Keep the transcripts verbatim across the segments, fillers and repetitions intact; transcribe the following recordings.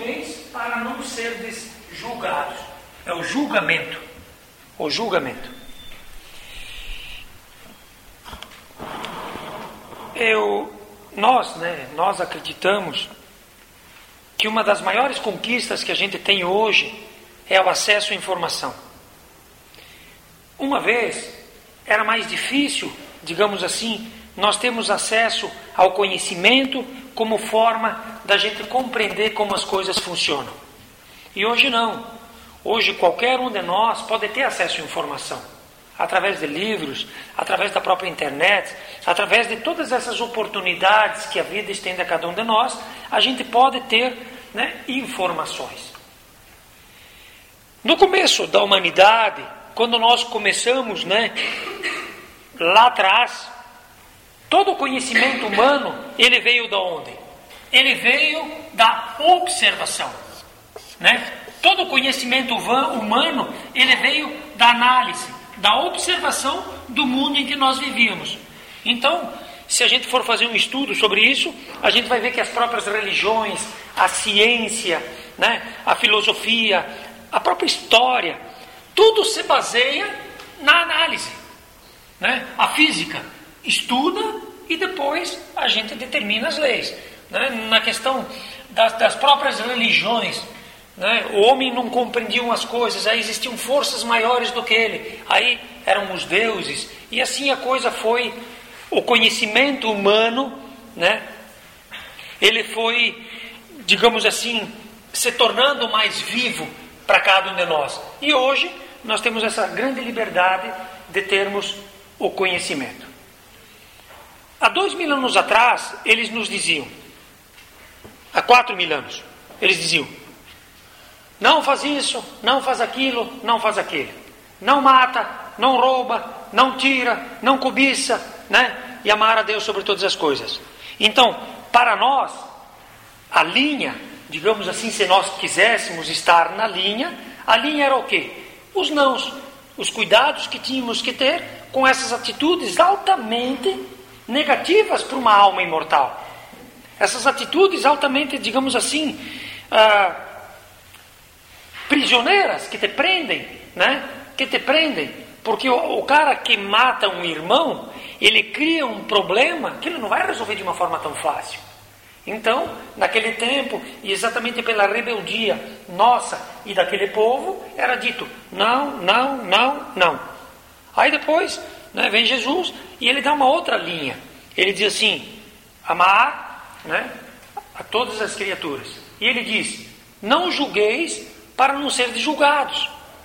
julgueis para não serdes julgados. É o julgamento. O julgamento. Eu, nós, né, nós acreditamos que uma das maiores conquistas que a gente tem hoje é o acesso à informação. Uma vez era mais difícil, digamos assim, nós temos acesso ao conhecimento como forma da gente compreender como as coisas funcionam. E hoje não. Hoje qualquer um de nós pode ter acesso à informação. Através de livros, através da própria internet, através de todas essas oportunidades que a vida estende a cada um de nós, a gente pode ter, né, informações. No começo da humanidade, quando nós começamos, né, lá atrás, todo o conhecimento humano, ele veio de onde? Ele veio da observação, né? Todo o conhecimento humano, ele veio da análise, da observação do mundo em que nós vivíamos. Então, se a gente for fazer um estudo sobre isso, a gente vai ver que as próprias religiões, a ciência, né, a filosofia, a própria história, tudo se baseia na análise, né? A física estuda e depois a gente determina as leis, né? Na questão das, das próprias religiões, né? O homem não compreendia as coisas, aí existiam forças maiores do que ele, aí eram os deuses, e assim a coisa foi, o conhecimento humano, né? Ele foi, digamos assim, se tornando mais vivo para cada um de nós. E hoje nós temos essa grande liberdade de termos o conhecimento. Há dois mil anos atrás, eles nos diziam, há quatro mil anos, eles diziam, não faz isso, não faz aquilo, não faz aquilo. Não mata, não rouba, não tira, não cobiça, né? E amar a Deus sobre todas as coisas. Então, para nós, a linha, digamos assim, se nós quiséssemos estar na linha, a linha era o quê? Os nãos, os cuidados que tínhamos que ter com essas atitudes altamente negativas para uma alma imortal. Essas atitudes altamente, digamos assim, ah, prisioneiras, que te prendem, né? Que te prendem, porque o, o cara que mata um irmão, ele cria um problema que ele não vai resolver de uma forma tão fácil. Então, naquele tempo, e exatamente pela rebeldia nossa e daquele povo, era dito, não, não, não, não. Aí depois, né, vem Jesus e ele dá uma outra linha. Ele diz assim, amar, né, a todas as criaturas. E ele diz, não julgueis para não ser julgados.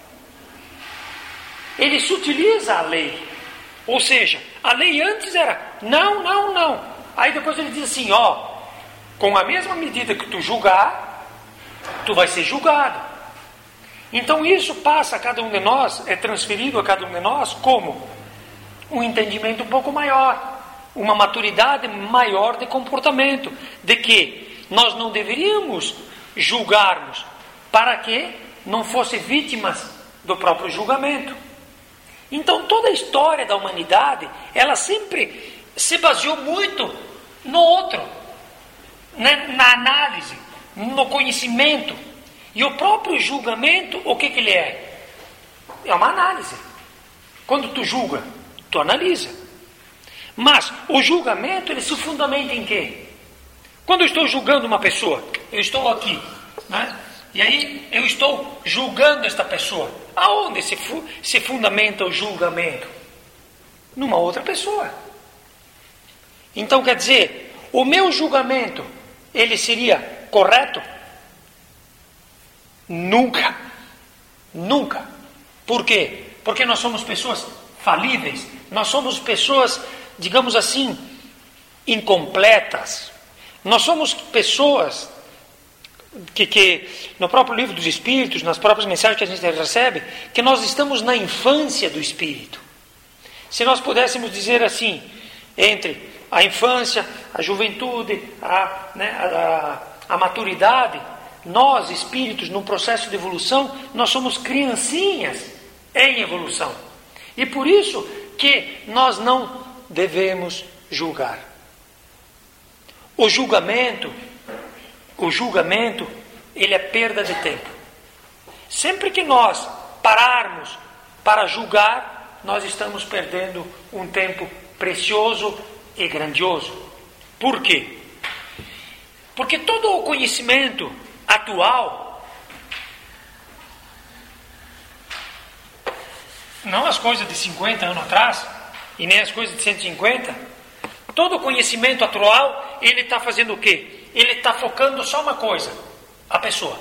Ele se utiliza a lei. Ou seja, a lei antes era não, não, não. Aí depois ele diz assim, ó, com a mesma medida que tu julgar, tu vai ser julgado. Então isso passa a cada um de nós, é transferido a cada um de nós como um entendimento um pouco maior, uma maturidade maior de comportamento, de que nós não deveríamos julgarmos para que não fossem vítimas do próprio julgamento. Então toda a história da humanidade, ela sempre se baseou muito no outro, né? Na análise, no conhecimento. E o próprio julgamento, o que, que ele é? É uma análise. Quando tu julga, tu analisa. Mas o julgamento, ele se fundamenta em quê? Quando eu estou julgando uma pessoa, eu estou aqui, né? E aí eu estou julgando esta pessoa. Aonde se, fu- se fundamenta o julgamento? Numa outra pessoa. Então quer dizer, o meu julgamento, ele seria correto? Nunca. Nunca. Por quê? Porque nós somos pessoas falíveis. Nós somos pessoas, digamos assim, incompletas. Nós somos pessoas que, que no próprio livro dos Espíritos, nas próprias mensagens que a gente recebe, que nós estamos na infância do Espírito. Se nós pudéssemos dizer assim, entre a infância, a juventude, a, né, a, a maturidade, nós, espíritos, num processo de evolução, nós somos criancinhas em evolução. E por isso que nós não devemos julgar. O julgamento, o julgamento, ele é perda de tempo. Sempre que nós pararmos para julgar, nós estamos perdendo um tempo precioso e grandioso. Por quê? Porque todo o conhecimento atual, não as coisas de cinquenta anos atrás, e nem as coisas de cento e cinquenta, todo o conhecimento atual, ele está fazendo o quê? Ele está focando só uma coisa, a pessoa.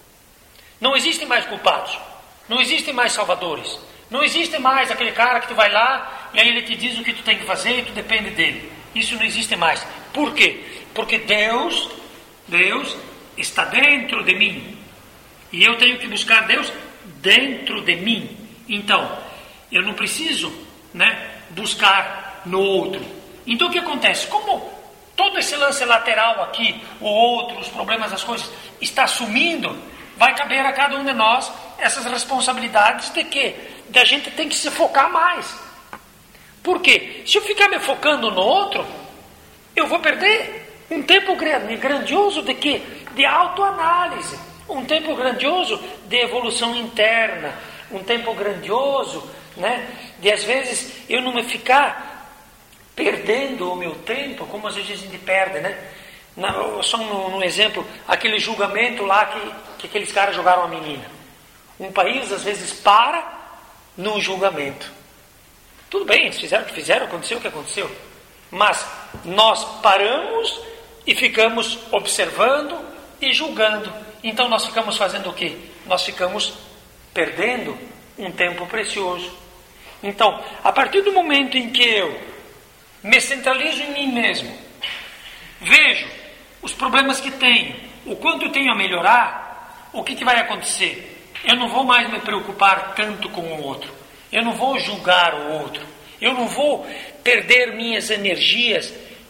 Não existem mais culpados, não existem mais salvadores, não existe mais aquele cara que tu vai lá e aí ele te diz o que tu tem que fazer e tu depende dele. Isso não existe mais. Por quê? Porque Deus, Deus está dentro de mim. E eu tenho que buscar Deus dentro de mim. Então, eu não preciso, né, buscar no outro. Então o que acontece? Como todo esse lance lateral aqui, o outro, os problemas, as coisas, está sumindo, vai caber a cada um de nós essas responsabilidades de que a gente tem que se focar mais. Por quê? Se eu ficar me focando no outro, eu vou perder um tempo grandioso de quê? De autoanálise, um tempo grandioso de evolução interna, um tempo grandioso, né, de às vezes eu não me ficar perdendo o meu tempo, como às vezes a gente perde, né? Na, só um, um exemplo, aquele julgamento lá que, que aqueles caras jogaram a menina. Um país às vezes para num julgamento. Tudo bem, eles fizeram o que fizeram, aconteceu o que aconteceu. Mas nós paramos e ficamos observando e julgando. Então nós ficamos fazendo o quê? Nós ficamos perdendo um tempo precioso. Então, a partir do momento em que eu me centralizo em mim mesmo, vejo os problemas que tenho, o quanto eu tenho a melhorar, o que, que vai acontecer? Eu não vou mais me preocupar tanto com o outro. Eu não vou julgar o outro. Eu não vou perder minhas energias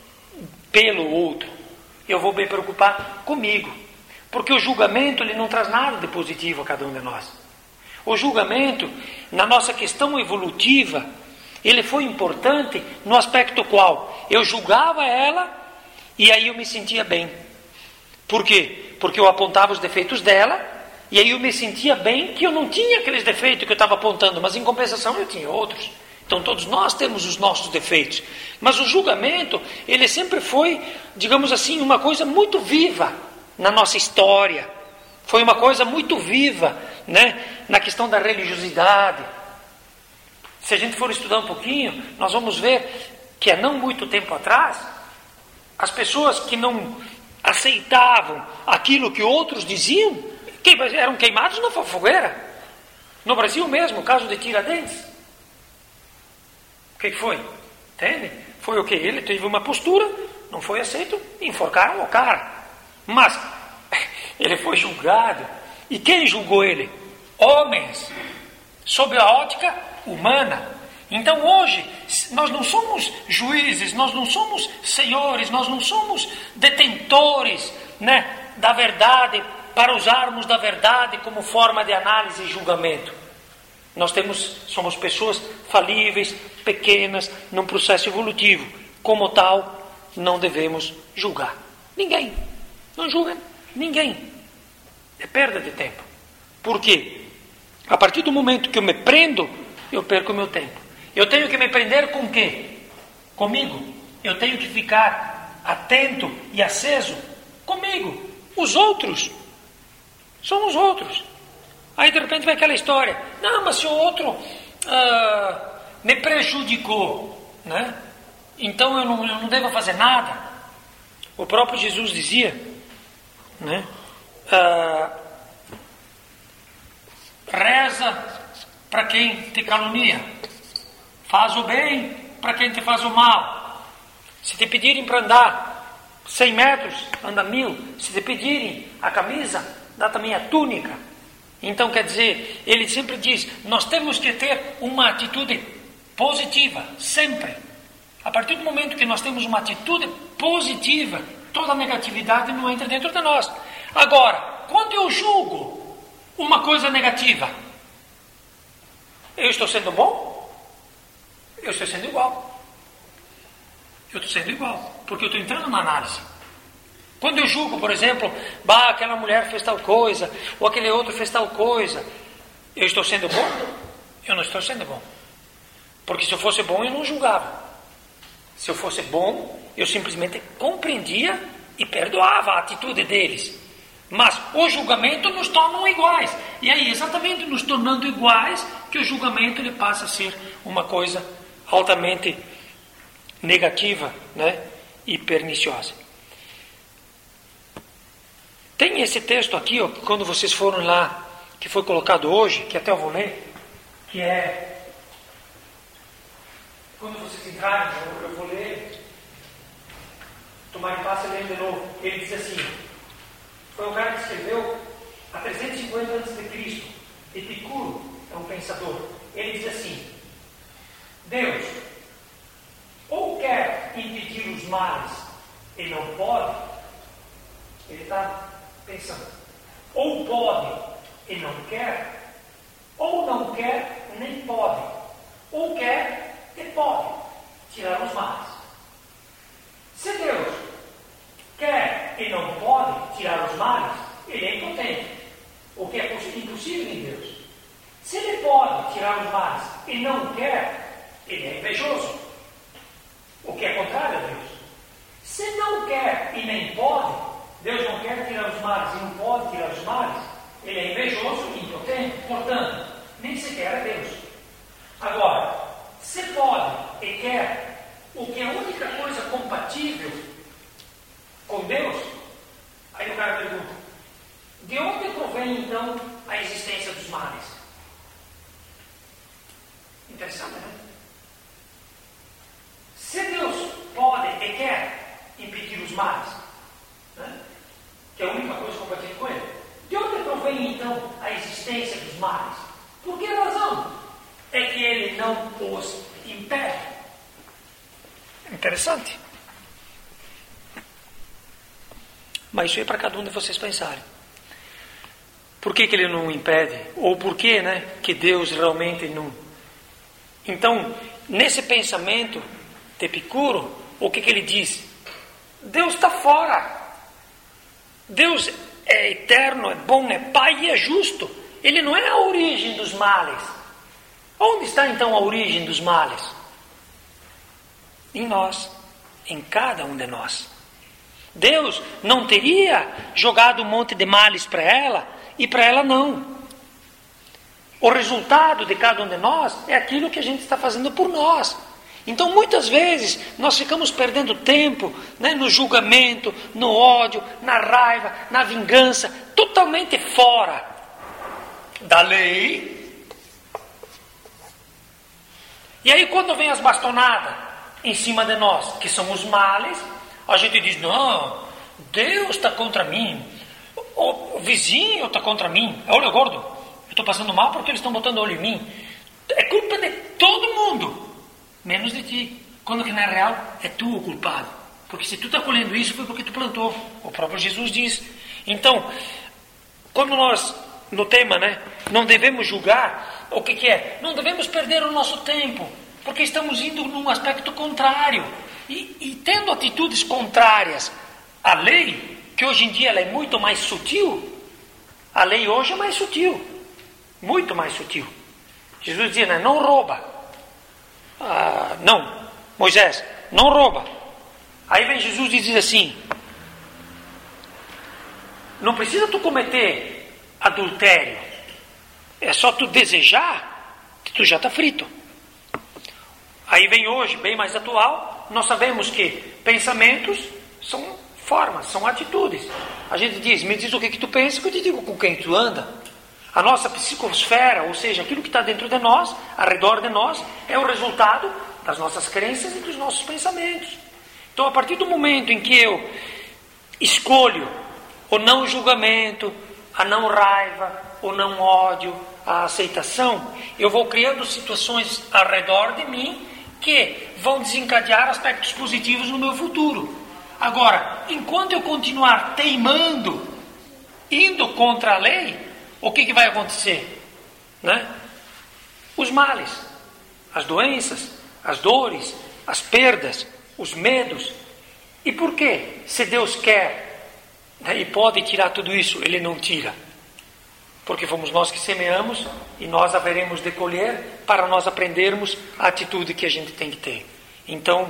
pelo outro. Eu vou me preocupar comigo. Porque o julgamento ele não traz nada de positivo a cada um de nós. O julgamento, na nossa questão evolutiva, ele foi importante no aspecto qual eu julgava ela e aí eu me sentia bem. Por quê? Porque eu apontava os defeitos dela e aí eu me sentia bem que eu não tinha aqueles defeitos que eu estava apontando, mas em compensação eu tinha outros. Então todos nós temos os nossos defeitos. Mas o julgamento, ele sempre foi, digamos assim, uma coisa muito viva na nossa história. Foi uma coisa muito viva, né, na questão da religiosidade. Se a gente for estudar um pouquinho, nós vamos ver que há não muito tempo atrás, as pessoas que não aceitavam aquilo que outros diziam, eram queimados na fogueira. No Brasil mesmo, o caso de Tiradentes. O que foi? Entende? Foi o que? Ele teve uma postura, não foi aceito, enforcaram o cara. Mas ele foi julgado. E quem julgou ele? Homens, sob a ótica humana. Então hoje, nós não somos juízes, nós não somos senhores, nós não somos detentores, né, da verdade, para usarmos da verdade como forma de análise e julgamento. Nós temos, somos pessoas falíveis, pequenas, num processo evolutivo. Como tal, não devemos julgar ninguém. Não julga ninguém. É perda de tempo. Por quê? A partir do momento que eu me prendo, eu perco o meu tempo. Eu tenho que me prender com o quê? Comigo. Eu tenho que ficar atento e aceso comigo. Os outros são os outros. Aí de repente vem aquela história. Não, mas se o outro ah, me prejudicou, né? Então eu não, eu não devo fazer nada. O próprio Jesus dizia, né? Ah, reza para quem te calunia, faz o bem para quem te faz o mal. Se te pedirem para andar cem metros, anda mil. Se te pedirem a camisa, dá também a túnica. Então quer dizer, ele sempre diz, nós temos que ter uma atitude positiva, sempre. A partir do momento que nós temos uma atitude positiva, toda a negatividade não entra dentro de nós. Agora, quando eu julgo uma coisa negativa, eu estou sendo bom? Eu estou sendo igual. Eu estou sendo igual, porque eu estou entrando na análise. Quando eu julgo, por exemplo, bah, aquela mulher fez tal coisa, ou aquele outro fez tal coisa, eu estou sendo bom? Eu não estou sendo bom. Porque se eu fosse bom, eu não julgava. Se eu fosse bom, eu simplesmente compreendia e perdoava a atitude deles. Mas o julgamento nos torna iguais. E aí, exatamente nos tornando iguais, que o julgamento ele passa a ser uma coisa altamente negativa, né? E perniciosa. Tem esse texto aqui, ó, quando vocês foram lá, que foi colocado hoje, que até eu vou ler, que é... Quando vocês entrarem, eu, eu vou ler. Tomar em paz e ler de novo. Ele diz assim... Foi um cara que escreveu há trezentos e cinquenta antes de Cristo. Epicuro é um pensador. Ele diz assim: Deus ou quer impedir os males e não pode, ele está pensando, ou pode e não quer, ou não quer nem pode, ou quer e pode tirar os males. Se Deus quer e não pode tirar os males, ele é impotente, o que é impossível em Deus. Se ele pode tirar os males e não quer, ele é invejoso, o que é contrário a Deus. Se não quer e nem pode, Deus não quer tirar os males e não pode tirar os males, ele é invejoso e impotente, portanto, nem sequer é Deus. Agora, se pode e quer, o que é a única coisa compatível com Deus, aí o cara pergunta, de onde provém então a existência dos males? Interessante, né? Se Deus pode e quer impedir os males, né? Que é a única coisa compatível com ele, de onde provém então a existência dos males? Por que razão é que ele não os impede? Interessante. Mas isso é para cada um de vocês pensarem. Por que, que ele não impede? Ou por que, né, que Deus realmente não... Então, nesse pensamento de Epicuro, o que, que ele diz? Deus está fora. Deus é eterno, é bom, é Pai e é justo. Ele não é a origem dos males. Onde está então a origem dos males? Em nós, em cada um de nós. Deus não teria jogado um monte de males para ela e para ela não. O resultado de cada um de nós é aquilo que a gente está fazendo por nós. Então, muitas vezes, nós ficamos perdendo tempo, né, no julgamento, no ódio, na raiva, na vingança, totalmente fora da lei. E aí, quando vem as bastonadas em cima de nós, que são os males, a gente diz, não, Deus está contra mim, o vizinho está contra mim, olha gordo, eu estou passando mal porque eles estão botando olho em mim. É culpa de todo mundo, menos de ti. Quando que na real é tu o culpado. Porque se tu está colhendo isso foi porque tu plantou. O próprio Jesus diz. Então, quando nós, no tema, né, não devemos julgar, o que, que é? Não devemos perder o nosso tempo, porque estamos indo num aspecto contrário. E, e tendo atitudes contrárias à lei, que hoje em dia ela é muito mais sutil, a lei hoje é mais sutil, muito mais sutil. Jesus dizia, né, não rouba. Ah, não, Moisés, não rouba. Aí vem Jesus e diz assim, não precisa tu cometer adultério, é só tu desejar que tu já está frito. Aí vem hoje, bem mais atual, nós sabemos que pensamentos são formas, são atitudes. A gente diz, me diz o que, que tu pensa, que eu te digo com quem tu anda. A nossa psicosfera, ou seja, aquilo que está dentro de nós, ao redor de nós, é o resultado das nossas crenças e dos nossos pensamentos. Então, a partir do momento em que eu escolho o não julgamento, a não raiva, o não ódio, a aceitação, eu vou criando situações ao redor de mim que vão desencadear aspectos positivos no meu futuro. Agora, enquanto eu continuar teimando, indo contra a lei, o que, que vai acontecer? Né? Os males, as doenças, as dores, as perdas, os medos. E por quê? Se Deus quer né, e pode tirar tudo isso. Ele não tira. Porque fomos nós que semeamos e nós haveremos de colher para nós aprendermos a atitude que a gente tem que ter. Então,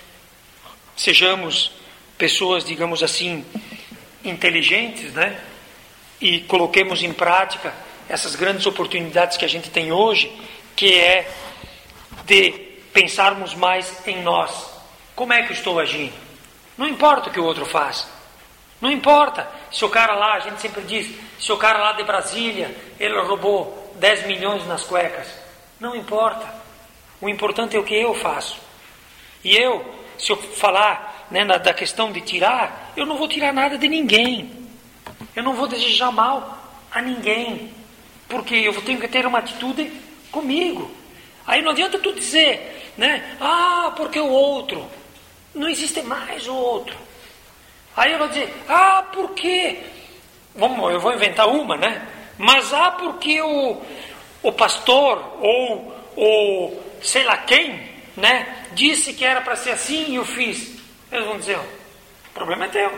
sejamos pessoas, digamos assim, inteligentes, né? E coloquemos em prática essas grandes oportunidades que a gente tem hoje, que é de pensarmos mais em nós. Como é que eu estou agindo? Não importa o que o outro faz. Não importa se o cara lá, a gente sempre diz, se o cara lá de Brasília, ele roubou dez milhões nas cuecas. Não importa. O importante é o que eu faço. E eu, se eu falar, né, da questão de tirar, eu não vou tirar nada de ninguém. Eu não vou desejar mal a ninguém. Porque eu tenho que ter uma atitude comigo. Aí não adianta tu dizer, né, ah, porque o outro. Não existe mais o outro. Aí eu vou dizer, ah, por quê? Vamos, eu vou inventar uma, né? Mas, ah, porque o, o pastor ou o sei lá quem, né, disse que era para ser assim e eu fiz. Eles vão dizer, o problema é teu.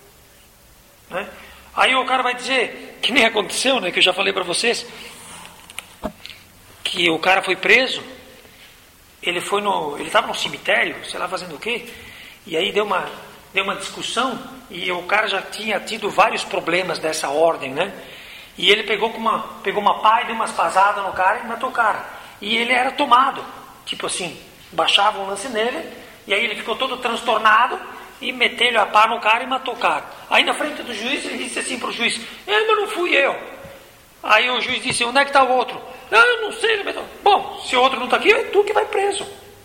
Né? Aí o cara vai dizer, que nem aconteceu, né, que eu já falei para vocês, que o cara foi preso, ele foi no, ele estava no cemitério, sei lá fazendo o quê, e aí deu uma... deu uma discussão e o cara já tinha tido vários problemas dessa ordem, né? E ele pegou, com uma, pegou uma pá e deu umas pasadas no cara e matou o cara. E ele era tomado, tipo assim, baixava um lance nele e aí ele ficou todo transtornado e meteu a pá no cara e matou o cara. Aí na frente do juiz ele disse assim para o juiz, é, mas não fui eu. Aí o juiz disse, onde é que está o outro? Não, eu não sei. Bom, se o outro não está aqui, é tu que vai preso.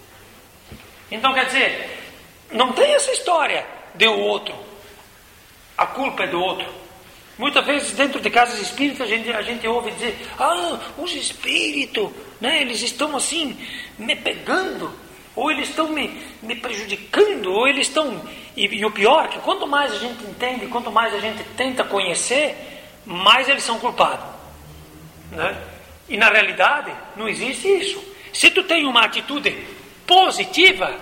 Então quer dizer... não tem essa história de o outro. A culpa é do outro. Muitas vezes dentro de casas espíritas a gente, a gente ouve dizer, ah, os espíritos, né, eles estão assim, me pegando, ou eles estão me, me prejudicando, ou eles estão... E, e o pior é que quanto mais a gente entende, quanto mais a gente tenta conhecer, mais eles são culpados. Né? E na realidade não existe isso. Se tu tem uma atitude positiva,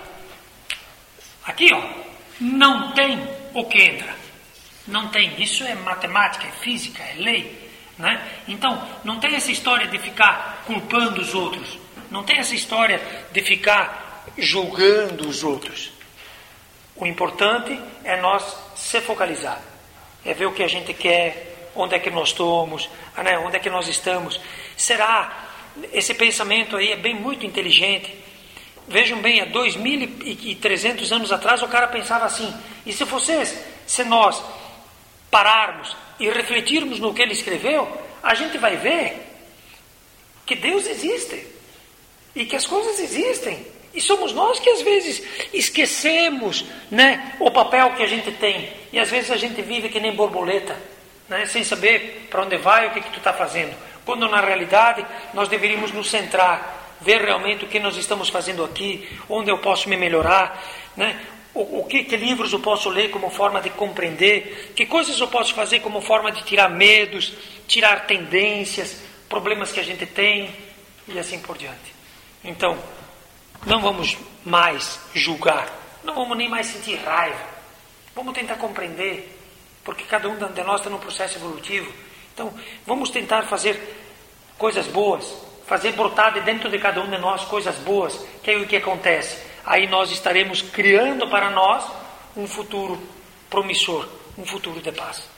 aqui, ó, não tem o que entra. Não tem. Isso é matemática, é física, é lei. Né? Então, não tem essa história de ficar culpando os outros. Não tem essa história de ficar julgando os outros. O importante é nós se focalizar. É ver o que a gente quer, onde é que nós estamos, né? Onde é que nós estamos. Será? Esse pensamento aí é bem muito inteligente. Vejam bem, há dois mil e trezentos anos atrás o cara pensava assim, e se vocês, se nós pararmos e refletirmos no que ele escreveu, a gente vai ver que Deus existe, e que as coisas existem, e somos nós que às vezes esquecemos, né, o papel que a gente tem, e às vezes a gente vive que nem borboleta, né, sem saber para onde vai, o que, que tu está fazendo, quando na realidade nós deveríamos nos centrar, ver realmente o que nós estamos fazendo aqui, onde eu posso me melhorar, né? o, o que, que livros eu posso ler como forma de compreender, que coisas eu posso fazer como forma de tirar medos, tirar tendências, problemas que a gente tem e assim por diante. Então, não vamos mais julgar, não vamos nem mais sentir raiva, vamos tentar compreender, porque cada um de nós está num processo evolutivo. Então, vamos tentar fazer coisas boas, fazer brotar de dentro de cada um de nós coisas boas, que é o que acontece. Aí nós estaremos criando para nós um futuro promissor, um futuro de paz.